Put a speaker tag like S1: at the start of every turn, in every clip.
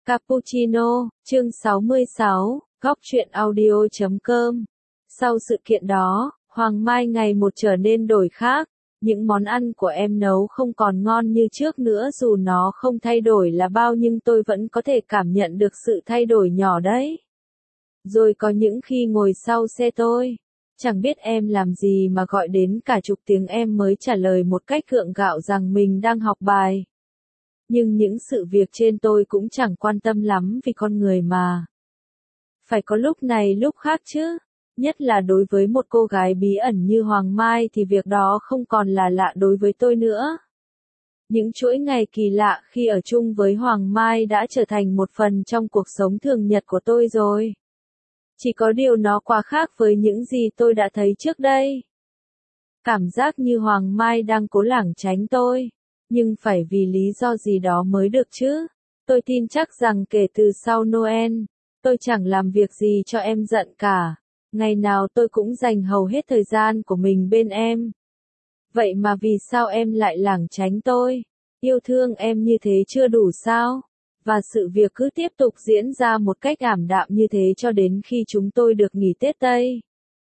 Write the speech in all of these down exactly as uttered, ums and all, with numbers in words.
S1: Cappuccino, chương sáu mươi sáu, góc truyện audio chấm com. Sau sự kiện đó, Hoàng Mai ngày một trở nên đổi khác. Những món ăn của em nấu không còn ngon như trước nữa, dù nó không thay đổi là bao nhưng tôi vẫn có thể cảm nhận được sự thay đổi nhỏ đấy. Rồi có những khi ngồi sau xe tôi, chẳng biết em làm gì mà gọi đến cả chục tiếng em mới trả lời một cách gượng gạo rằng mình đang học bài. Nhưng những sự việc trên tôi cũng chẳng quan tâm lắm vì con người mà. Phải có lúc này lúc khác chứ. Nhất là đối với một cô gái bí ẩn như Hoàng Mai thì việc đó không còn là lạ đối với tôi nữa. Những chuỗi ngày kỳ lạ khi ở chung với Hoàng Mai đã trở thành một phần trong cuộc sống thường nhật của tôi rồi. Chỉ có điều nó quá khác với những gì tôi đã thấy trước đây. Cảm giác như Hoàng Mai đang cố lảng tránh tôi. Nhưng phải vì lý do gì đó mới được chứ. Tôi tin chắc rằng kể từ sau Noel, tôi chẳng làm việc gì cho em giận cả. Ngày nào tôi cũng dành hầu hết thời gian của mình bên em. Vậy mà vì sao em lại lảng tránh tôi? Yêu thương em như thế chưa đủ sao? Và sự việc cứ tiếp tục diễn ra một cách ảm đạm như thế cho đến khi chúng tôi được nghỉ Tết Tây.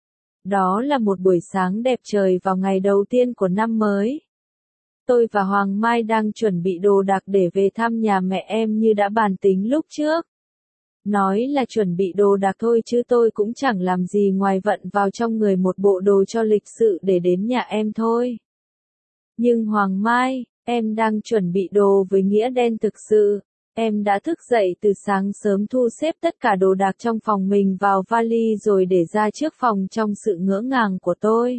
S1: Đó là một buổi sáng đẹp trời vào ngày đầu tiên của năm mới. Tôi và Hoàng Mai đang chuẩn bị đồ đạc để về thăm nhà mẹ em như đã bàn tính lúc trước. Nói là chuẩn bị đồ đạc thôi chứ tôi cũng chẳng làm gì ngoài vận vào trong người một bộ đồ cho lịch sự để đến nhà em thôi. Nhưng Hoàng Mai, em đang chuẩn bị đồ với nghĩa đen thực sự. Em đã thức dậy từ sáng sớm thu xếp tất cả đồ đạc trong phòng mình vào vali rồi để ra trước phòng trong sự ngỡ ngàng của tôi.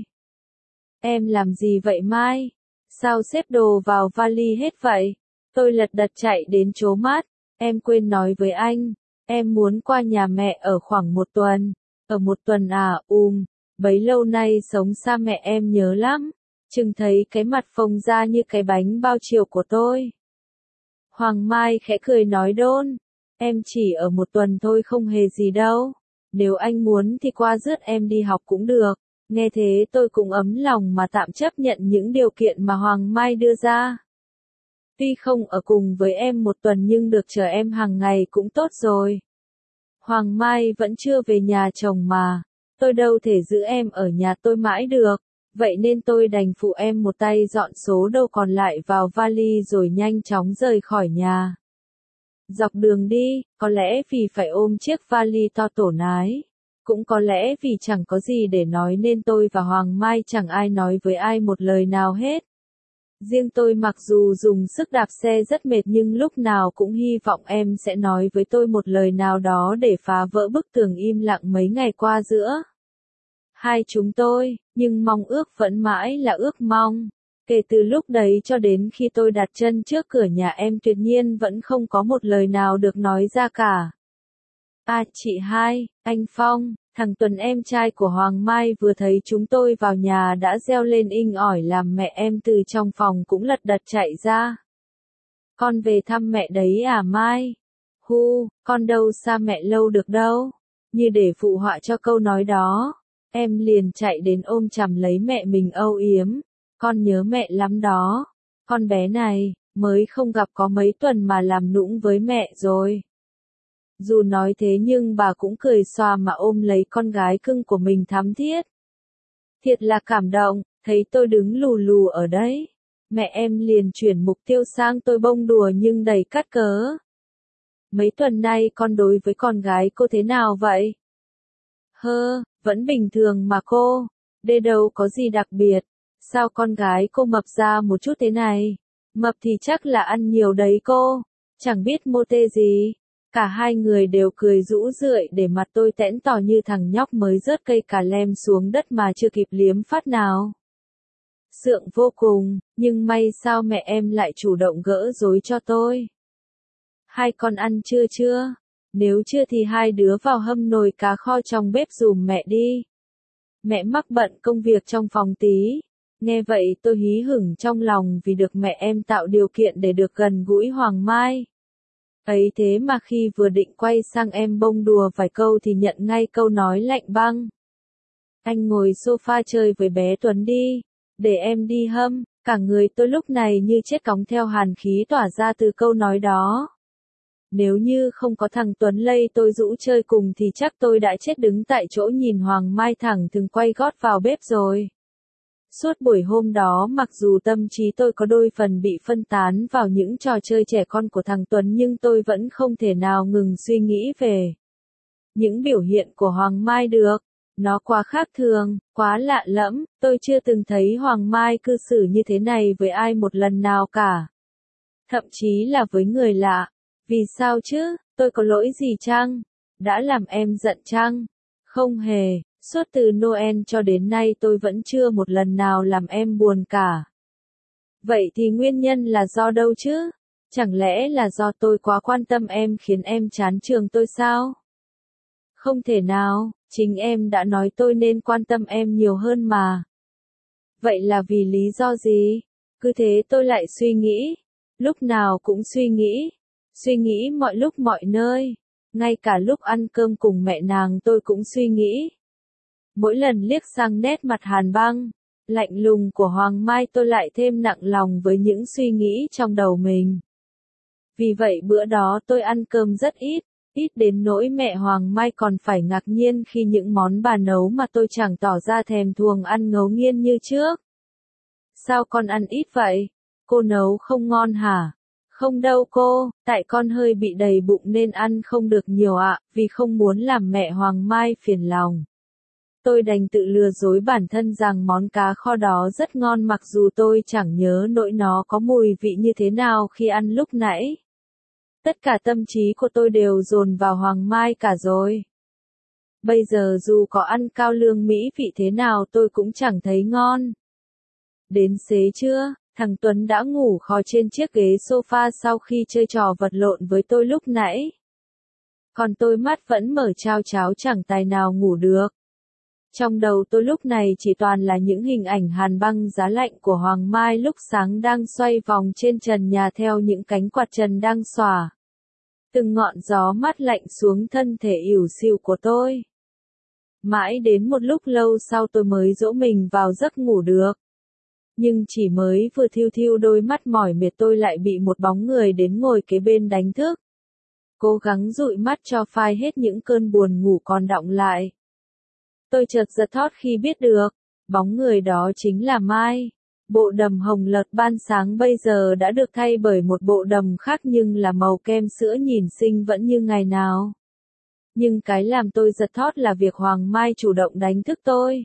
S1: Em làm gì vậy Mai? Sao xếp đồ vào vali hết vậy? Tôi lật đật chạy đến trố mát. Em quên nói với anh. Em muốn qua nhà mẹ ở khoảng một tuần. Ở một tuần à, ùm. Bấy lâu nay sống xa mẹ em nhớ lắm. Chừng thấy cái mặt phồng ra như cái bánh bao chiều của tôi. Hoàng Mai khẽ cười nói đôn. Em chỉ ở một tuần thôi không hề gì đâu. Nếu anh muốn thì qua rước em đi học cũng được. Nghe thế tôi cũng ấm lòng mà tạm chấp nhận những điều kiện mà Hoàng Mai đưa ra. Tuy không ở cùng với em một tuần nhưng được chờ em hàng ngày cũng tốt rồi. Hoàng Mai vẫn chưa về nhà chồng mà. Tôi đâu thể giữ em ở nhà tôi mãi được. Vậy nên tôi đành phụ em một tay dọn số đâu còn lại vào vali rồi nhanh chóng rời khỏi nhà. Dọc đường đi, có lẽ vì phải ôm chiếc vali to tổ nái. Cũng có lẽ vì chẳng có gì để nói nên tôi và Hoàng Mai chẳng ai nói với ai một lời nào hết. Riêng tôi mặc dù dùng sức đạp xe rất mệt nhưng lúc nào cũng hy vọng em sẽ nói với tôi một lời nào đó để phá vỡ bức tường im lặng mấy ngày qua giữa hai chúng tôi, nhưng mong ước vẫn mãi là ước mong. Kể từ lúc đấy cho đến khi tôi đặt chân trước cửa nhà em tuyệt nhiên vẫn không có một lời nào được nói ra cả. À chị hai, anh Phong, thằng Tuấn em trai của Hoàng Mai vừa thấy chúng tôi vào nhà đã reo lên inh ỏi làm mẹ em từ trong phòng cũng lật đật chạy ra. Con về thăm mẹ đấy à Mai? Hu, con đâu xa mẹ lâu được đâu. Như để phụ họa cho câu nói đó, em liền chạy đến ôm chầm lấy mẹ mình âu yếm. Con nhớ mẹ lắm đó. Con bé này, mới không gặp có mấy tuần mà làm nũng với mẹ rồi. Dù nói thế nhưng bà cũng cười xòa mà ôm lấy con gái cưng của mình thắm thiết. Thiệt là cảm động, thấy tôi đứng lù lù ở đấy. Mẹ em liền chuyển mục tiêu sang tôi bông đùa nhưng đầy cắt cớ. Mấy tuần nay con đối với con gái cô thế nào vậy? Hơ, vẫn bình thường mà cô. Đây đâu có gì đặc biệt. Sao con gái cô mập ra một chút thế này? Mập thì chắc là ăn nhiều đấy cô. Chẳng biết mô tê gì. Cả hai người đều cười rũ rượi để mặt tôi tẽn tỏ như thằng nhóc mới rớt cây cà lem xuống đất mà chưa kịp liếm phát nào. Sượng vô cùng, nhưng may sao mẹ em lại chủ động gỡ rối cho tôi. Hai con ăn chưa chưa? Nếu chưa thì hai đứa vào hâm nồi cá kho trong bếp giùm mẹ đi. Mẹ mắc bận công việc trong phòng tí. Nghe vậy tôi hí hửng trong lòng vì được mẹ em tạo điều kiện để được gần gũi Hoàng Mai. Ấy thế mà khi vừa định quay sang em bông đùa vài câu thì nhận ngay câu nói lạnh băng. Anh ngồi sofa chơi với bé Tuấn đi, để em đi hâm. Cả người tôi lúc này như chết cóng theo hàn khí tỏa ra từ câu nói đó. Nếu như không có thằng Tuấn lây tôi rũ chơi cùng thì chắc tôi đã chết đứng tại chỗ nhìn Hoàng Mai thẳng thừng quay gót vào bếp rồi. Suốt buổi hôm đó mặc dù tâm trí tôi có đôi phần bị phân tán vào những trò chơi trẻ con của thằng Tuấn nhưng tôi vẫn không thể nào ngừng suy nghĩ về những biểu hiện của Hoàng Mai được. Nó quá khác thường, quá lạ lẫm, tôi chưa từng thấy Hoàng Mai cư xử như thế này với ai một lần nào cả. Thậm chí là với người lạ. Vì sao chứ, tôi có lỗi gì chăng? Đã làm em giận chăng? Không hề, suốt từ Noel cho đến nay tôi vẫn chưa một lần nào làm em buồn cả. Vậy thì nguyên nhân là do đâu chứ? Chẳng lẽ là do tôi quá quan tâm em khiến em chán trường tôi sao? Không thể nào, chính em đã nói tôi nên quan tâm em nhiều hơn mà. Vậy là vì lý do gì? Cứ thế tôi lại suy nghĩ, lúc nào cũng suy nghĩ, suy nghĩ mọi lúc mọi nơi, ngay cả lúc ăn cơm cùng mẹ nàng tôi cũng suy nghĩ. Mỗi lần liếc sang nét mặt hàn băng, lạnh lùng của Hoàng Mai tôi lại thêm nặng lòng với những suy nghĩ trong đầu mình. Vì vậy bữa đó tôi ăn cơm rất ít. Ít đến nỗi mẹ Hoàng Mai còn phải ngạc nhiên khi những món bà nấu mà tôi chẳng tỏ ra thèm thuồng ăn ngấu nghiến như trước. Sao con ăn ít vậy? Cô nấu không ngon hả? Không đâu cô, tại con hơi bị đầy bụng nên ăn không được nhiều ạ, vì không muốn làm mẹ Hoàng Mai phiền lòng. Tôi đành tự lừa dối bản thân rằng món cá kho đó rất ngon mặc dù tôi chẳng nhớ nổi nó có mùi vị như thế nào khi ăn lúc nãy. Tất cả tâm trí của tôi đều dồn vào Hoàng Mai cả rồi. Bây giờ dù có ăn cao lương mỹ vị thế nào tôi cũng chẳng thấy ngon. Đến xế trưa, thằng Tuấn đã ngủ khò trên chiếc ghế sofa sau khi chơi trò vật lộn với tôi lúc nãy. Còn tôi mắt vẫn mở trao tráo chẳng tài nào ngủ được. Trong đầu tôi lúc này chỉ toàn là những hình ảnh hàn băng giá lạnh của Hoàng Mai lúc sáng đang xoay vòng trên trần nhà theo những cánh quạt trần đang xòa. Từng ngọn gió mát lạnh xuống thân thể ỉu xìu của tôi. Mãi đến một lúc lâu sau tôi mới dỗ mình vào giấc ngủ được. Nhưng chỉ mới vừa thiu thiu đôi mắt mỏi mệt tôi lại bị một bóng người đến ngồi kế bên đánh thức. Cố gắng dụi mắt cho phai hết những cơn buồn ngủ còn đọng lại. Tôi chợt giật thót khi biết được, bóng người đó chính là Mai. Bộ đầm hồng lợt ban sáng bây giờ đã được thay bởi một bộ đầm khác nhưng là màu kem sữa nhìn xinh vẫn như ngày nào. Nhưng cái làm tôi giật thót là việc Hoàng Mai chủ động đánh thức tôi.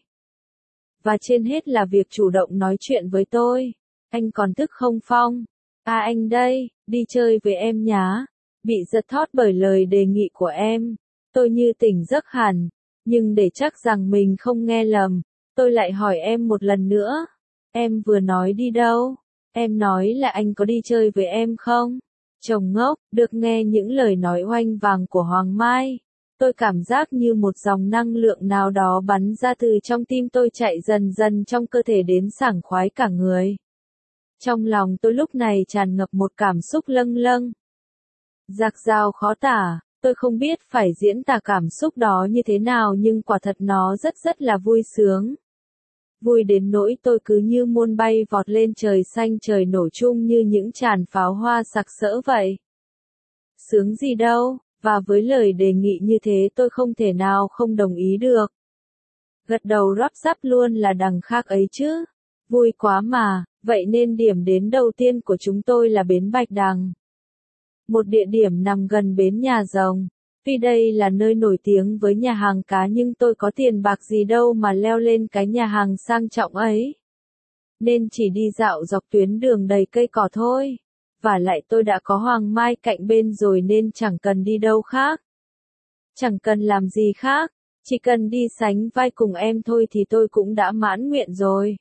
S1: Và trên hết là việc chủ động nói chuyện với tôi. Anh còn thức không Phong? À anh đây, đi chơi với em nhá. Bị giật thót bởi lời đề nghị của em. Tôi như tỉnh giấc hẳn. Nhưng để chắc rằng mình không nghe lầm, tôi lại hỏi em một lần nữa. Em vừa nói đi đâu? Em nói là anh có đi chơi với em không? Chồng ngốc, được nghe những lời nói oanh vàng của Hoàng Mai. Tôi cảm giác như một dòng năng lượng nào đó bắn ra từ trong tim tôi chạy dần dần trong cơ thể đến sảng khoái cả người. Trong lòng tôi lúc này tràn ngập một cảm xúc lâng lâng. Dạt dào khó tả, tôi không biết phải diễn tả cảm xúc đó như thế nào nhưng quả thật nó rất rất là vui sướng. Vui đến nỗi tôi cứ như muôn bay vọt lên trời xanh trời nổ chung như những tràn pháo hoa sặc sỡ vậy. Sướng gì đâu, và với lời đề nghị như thế tôi không thể nào không đồng ý được. Gật đầu rắp rắp luôn là đằng khác ấy chứ. Vui quá mà, vậy nên điểm đến đầu tiên của chúng tôi là bến Bạch Đằng. Một địa điểm nằm gần bến Nhà Rồng. Tuy đây là nơi nổi tiếng với nhà hàng cá nhưng tôi có tiền bạc gì đâu mà leo lên cái nhà hàng sang trọng ấy. Nên chỉ đi dạo dọc tuyến đường đầy cây cỏ thôi. Và lại tôi đã có Hoàng Mai cạnh bên rồi nên chẳng cần đi đâu khác. Chẳng cần làm gì khác, chỉ cần đi sánh vai cùng em thôi thì tôi cũng đã mãn nguyện rồi.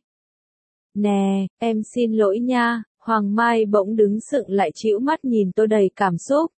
S1: Nè, em xin lỗi nha, Hoàng Mai bỗng đứng sững lại trĩu mắt nhìn tôi đầy cảm xúc.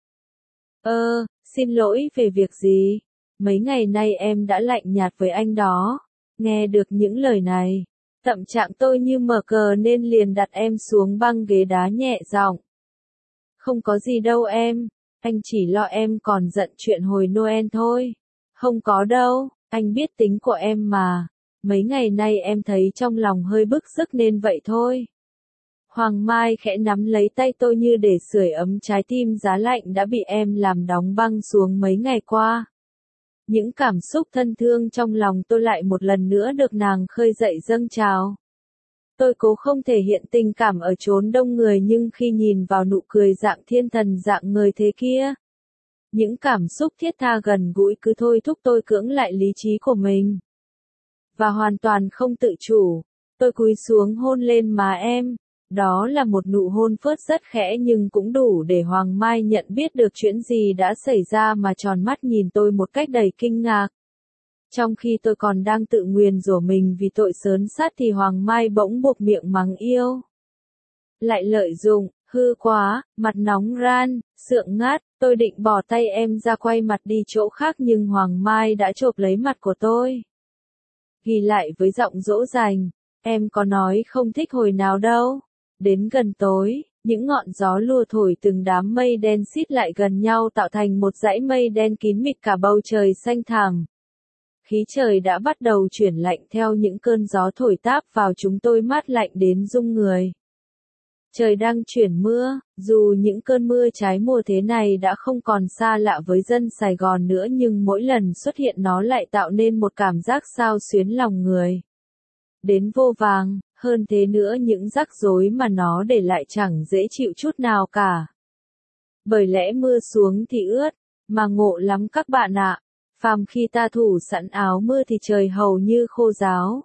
S1: Ơ, xin lỗi về việc gì? Mấy ngày nay em đã lạnh nhạt với anh đó. Nghe được những lời này, tâm trạng tôi như mở cờ nên liền đặt em xuống băng ghế đá nhẹ giọng. Không có gì đâu em, anh chỉ lo em còn giận chuyện hồi Noel thôi. Không có đâu, anh biết tính của em mà. Mấy ngày nay em thấy trong lòng hơi bức rứt nên vậy thôi. Hoàng Mai khẽ nắm lấy tay tôi như để sưởi ấm trái tim giá lạnh đã bị em làm đóng băng xuống mấy ngày qua. Những cảm xúc thân thương trong lòng tôi lại một lần nữa được nàng khơi dậy dâng trào. Tôi cố không thể hiện tình cảm ở chốn đông người nhưng khi nhìn vào nụ cười dạng thiên thần dạng người thế kia, những cảm xúc thiết tha gần gũi cứ thôi thúc tôi cưỡng lại lý trí của mình. Và hoàn toàn không tự chủ, tôi cúi xuống hôn lên má em. Đó là một nụ hôn phớt rất khẽ nhưng cũng đủ để Hoàng Mai nhận biết được chuyện gì đã xảy ra mà tròn mắt nhìn tôi một cách đầy kinh ngạc. Trong khi tôi còn đang tự nguyền rủa mình vì tội sớn sát thì Hoàng Mai bỗng buộc miệng mắng yêu. Lại lợi dụng, hư quá, mặt nóng ran, sượng ngát, tôi định bỏ tay em ra quay mặt đi chỗ khác nhưng Hoàng Mai đã chộp lấy mặt của tôi. Ghi lại với giọng dỗ dành, em có nói không thích hồi nào đâu. Đến gần tối, những ngọn gió lùa thổi từng đám mây đen xít lại gần nhau tạo thành một dãy mây đen kín mịt cả bầu trời xanh thẳm. Khí trời đã bắt đầu chuyển lạnh theo những cơn gió thổi táp vào chúng tôi mát lạnh đến rung người. Trời đang chuyển mưa, dù những cơn mưa trái mùa thế này đã không còn xa lạ với dân Sài Gòn nữa nhưng mỗi lần xuất hiện nó lại tạo nên một cảm giác xao xuyến lòng người. Đến vô vàng, hơn thế nữa những rắc rối mà nó để lại chẳng dễ chịu chút nào cả. Bởi lẽ mưa xuống thì ướt, mà ngộ lắm các bạn ạ. Phàm khi ta thủ sẵn áo mưa thì trời hầu như khô ráo.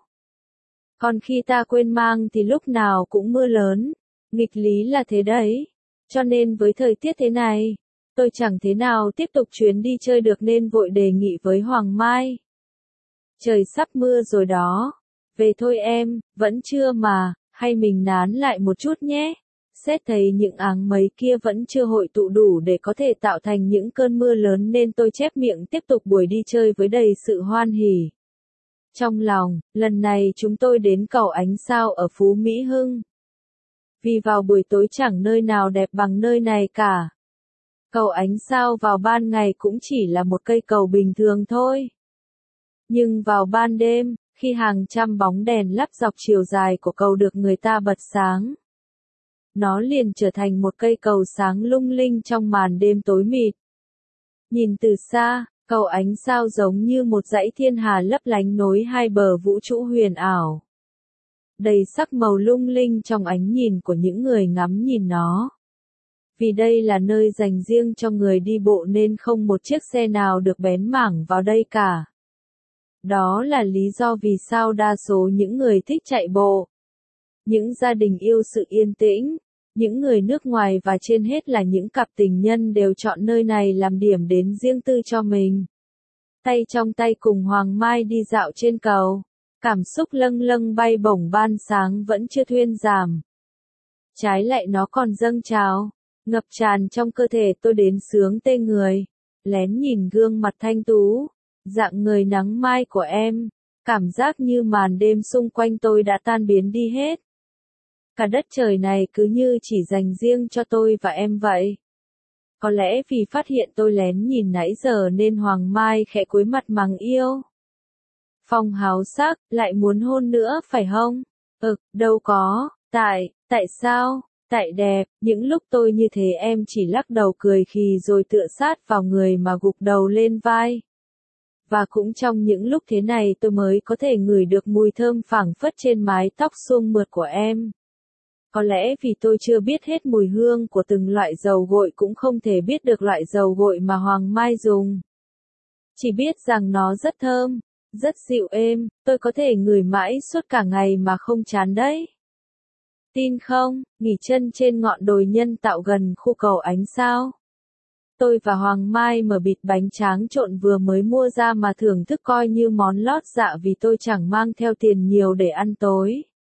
S1: Còn khi ta quên mang thì lúc nào cũng mưa lớn. Nghịch lý là thế đấy. Cho nên với thời tiết thế này, tôi chẳng thế nào tiếp tục chuyến đi chơi được nên vội đề nghị với Hoàng Mai. Trời sắp mưa rồi đó. Về thôi em, vẫn chưa mà, hay mình nán lại một chút nhé. Xét thấy những áng mây kia vẫn chưa hội tụ đủ để có thể tạo thành những cơn mưa lớn nên tôi chép miệng tiếp tục buổi đi chơi với đầy sự hoan hỉ. Trong lòng, lần này chúng tôi đến cầu ánh sao ở Phú Mỹ Hưng. Vì vào buổi tối chẳng nơi nào đẹp bằng nơi này cả. Cầu ánh sao vào ban ngày cũng chỉ là một cây cầu bình thường thôi. Nhưng vào ban đêm, khi hàng trăm bóng đèn lắp dọc chiều dài của cầu được người ta bật sáng, nó liền trở thành một cây cầu sáng lung linh trong màn đêm tối mịt. Nhìn từ xa, cầu ánh sao giống như một dãy thiên hà lấp lánh nối hai bờ vũ trụ huyền ảo. Đầy sắc màu lung linh trong ánh nhìn của những người ngắm nhìn nó. Vì đây là nơi dành riêng cho người đi bộ nên không một chiếc xe nào được bén mảng vào đây cả. Đó là lý do vì sao đa số những người thích chạy bộ, những gia đình yêu sự yên tĩnh, những người nước ngoài và trên hết là những cặp tình nhân đều chọn nơi này làm điểm đến riêng tư cho mình. Tay trong tay cùng Hoàng Mai đi dạo trên cầu, cảm xúc lâng lâng bay bổng ban sáng vẫn chưa thuyên giảm. Trái lại nó còn dâng trào, ngập tràn trong cơ thể tôi đến sướng tê người, lén nhìn gương mặt thanh tú, dạng người nắng mai của em, cảm giác như màn đêm xung quanh tôi đã tan biến đi hết. Cả đất trời này cứ như chỉ dành riêng cho tôi và em vậy. Có lẽ vì phát hiện tôi lén nhìn nãy giờ nên Hoàng Mai khẽ cúi mặt mắng yêu. Phong háo sắc, lại muốn hôn nữa phải không? Ực, đâu có, tại, tại sao, tại đẹp, những lúc tôi như thế em chỉ lắc đầu cười khì rồi tựa sát vào người mà gục đầu lên vai. Và cũng trong những lúc thế này tôi mới có thể ngửi được mùi thơm phảng phất trên mái tóc suông mượt của em. Có lẽ vì tôi chưa biết hết mùi hương của từng loại dầu gội cũng không thể biết được loại dầu gội mà Hoàng Mai dùng. Chỉ biết rằng nó rất thơm, rất dịu êm, tôi có thể ngửi mãi suốt cả ngày mà không chán đấy. Tin không, nghỉ chân trên ngọn đồi nhân tạo gần khu cầu ánh sao. Tôi và Hoàng Mai mở bịt bánh tráng trộn vừa mới mua ra mà thưởng thức coi như món lót dạ vì tôi chẳng mang theo tiền nhiều để ăn tối.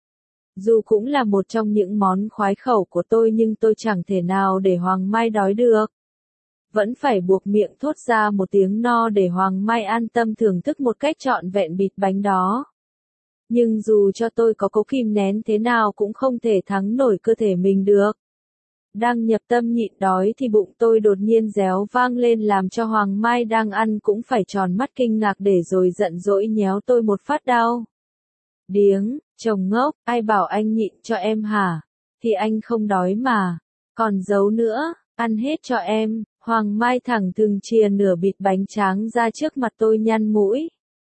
S1: Dù cũng là một trong những món khoái khẩu của tôi nhưng tôi chẳng thể nào để Hoàng Mai đói được. Vẫn phải buộc miệng thốt ra một tiếng no để Hoàng Mai an tâm thưởng thức một cách trọn vẹn bịt bánh đó. Nhưng dù cho tôi có cố kìm nén thế nào cũng không thể thắng nổi cơ thể mình được. Đang nhập tâm nhịn đói thì bụng tôi đột nhiên réo vang lên làm cho Hoàng Mai đang ăn cũng phải tròn mắt kinh ngạc để rồi giận dỗi nhéo tôi một phát đau. Điếng, chồng ngốc, ai bảo anh nhịn cho em hả? Thì anh không đói mà. Còn giấu nữa, ăn hết cho em. Hoàng Mai thẳng thừng chìa nửa bịt bánh tráng ra trước mặt tôi nhăn mũi.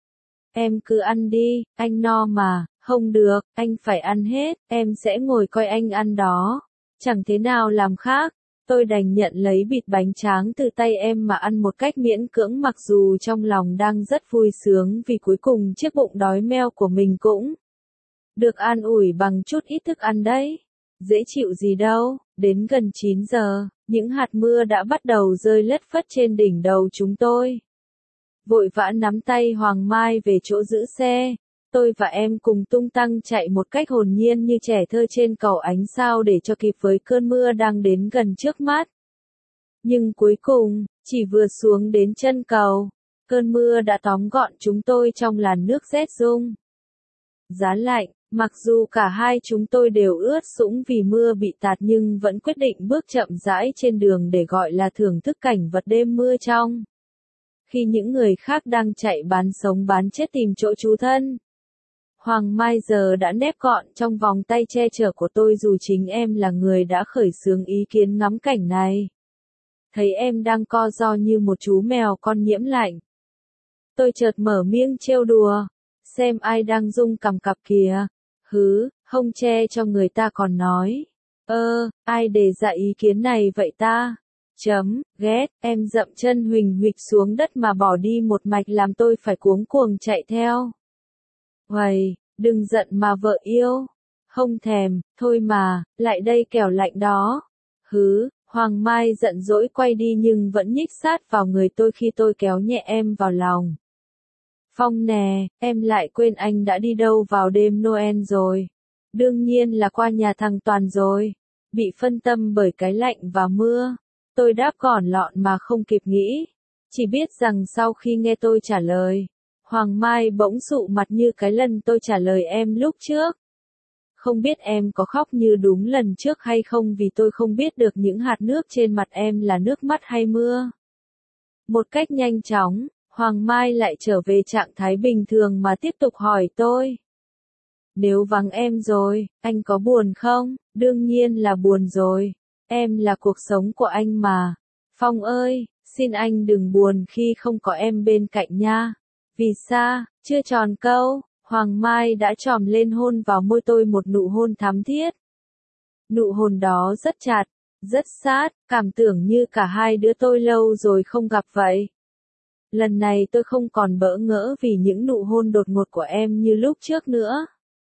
S1: Em cứ ăn đi, anh no mà. Không được, anh phải ăn hết, em sẽ ngồi coi anh ăn đó. Chẳng thế nào làm khác. Tôi đành nhận lấy bịt bánh tráng từ tay em mà ăn một cách miễn cưỡng, mặc dù trong lòng đang rất vui sướng vì cuối cùng chiếc bụng đói meo của mình cũng được an ủi bằng chút ít thức ăn đấy. Dễ chịu gì đâu. Đến gần chín giờ, những hạt mưa đã bắt đầu rơi lất phất trên đỉnh đầu chúng tôi. Vội vã nắm tay Hoàng Mai về chỗ giữ xe. Tôi và em cùng tung tăng chạy một cách hồn nhiên như trẻ thơ trên cầu ánh sao để cho kịp với cơn mưa đang đến gần trước mắt. Nhưng cuối cùng, chỉ vừa xuống đến chân cầu, cơn mưa đã tóm gọn chúng tôi trong làn nước rét rung. Giá lạnh, mặc dù cả hai chúng tôi đều ướt sũng vì mưa bị tạt nhưng vẫn quyết định bước chậm rãi trên đường để gọi là thưởng thức cảnh vật đêm mưa trong. Khi những người khác đang chạy bán sống bán chết tìm chỗ trú thân, Hoàng Mai giờ đã nép gọn trong vòng tay che chở của tôi dù chính em là người đã khởi xướng ý kiến ngắm cảnh này. Thấy em đang co ro như một chú mèo con nhiễm lạnh, tôi chợt mở miệng trêu đùa. Xem ai đang rung cằm cặp kìa. Hứ, hông che cho người ta còn nói. Ơ, ai đề ra ý kiến này vậy ta? Chấm, ghét, em dậm chân huỳnh huỵch xuống đất mà bỏ đi một mạch làm tôi phải cuống cuồng chạy theo. Uầy, đừng giận mà vợ yêu. Không thèm, thôi mà, lại đây kẻo lạnh đó. Hứ, Hoàng Mai giận dỗi quay đi nhưng vẫn nhích sát vào người tôi khi tôi kéo nhẹ em vào lòng. Phong nè, em lại quên anh đã đi đâu vào đêm Noel rồi. Đương nhiên là qua nhà thằng Toàn rồi. Bị phân tâm bởi cái lạnh và mưa. Tôi đáp gọn lọn mà không kịp nghĩ. Chỉ biết rằng sau khi nghe tôi trả lời, Hoàng Mai bỗng sụ mặt như cái lần tôi trả lời em lúc trước. Không biết em có khóc như đúng lần trước hay không vì tôi không biết được những hạt nước trên mặt em là nước mắt hay mưa. Một cách nhanh chóng, Hoàng Mai lại trở về trạng thái bình thường mà tiếp tục hỏi tôi. Nếu vắng em rồi, anh có buồn không? Đương nhiên là buồn rồi. Em là cuộc sống của anh mà. Phong ơi, xin anh đừng buồn khi không có em bên cạnh nha. Vì sao? Chưa tròn câu, Hoàng Mai đã tròm lên hôn vào môi tôi một nụ hôn thắm thiết. Nụ hôn đó rất chặt, rất sát, cảm tưởng như cả hai đứa tôi lâu rồi không gặp vậy. Lần này tôi không còn bỡ ngỡ vì những nụ hôn đột ngột của em như lúc trước nữa.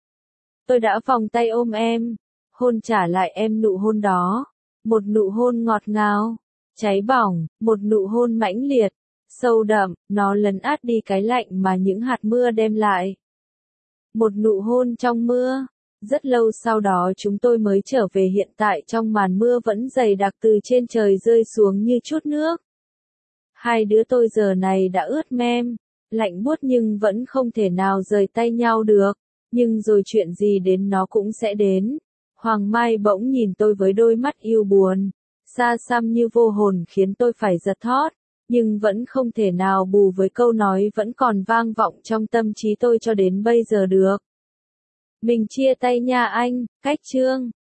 S1: Tôi đã vòng tay ôm em, hôn trả lại em nụ hôn đó. Một nụ hôn ngọt ngào, cháy bỏng, một nụ hôn mãnh liệt, sâu đậm, nó lấn át đi cái lạnh mà những hạt mưa đem lại. Một nụ hôn trong mưa. Rất lâu sau đó chúng tôi mới trở về hiện tại trong màn mưa vẫn dày đặc từ trên trời rơi xuống như chút nước. Hai đứa tôi giờ này đã ướt mem, lạnh buốt nhưng vẫn không thể nào rời tay nhau được. Nhưng rồi chuyện gì đến nó cũng sẽ đến. Hoàng Mai bỗng nhìn tôi với đôi mắt yêu buồn, xa xăm như vô hồn khiến tôi phải giật thót, nhưng vẫn không thể nào bù với câu nói vẫn còn vang vọng trong tâm trí tôi cho đến bây giờ được. Mình chia tay nha anh, cách chương.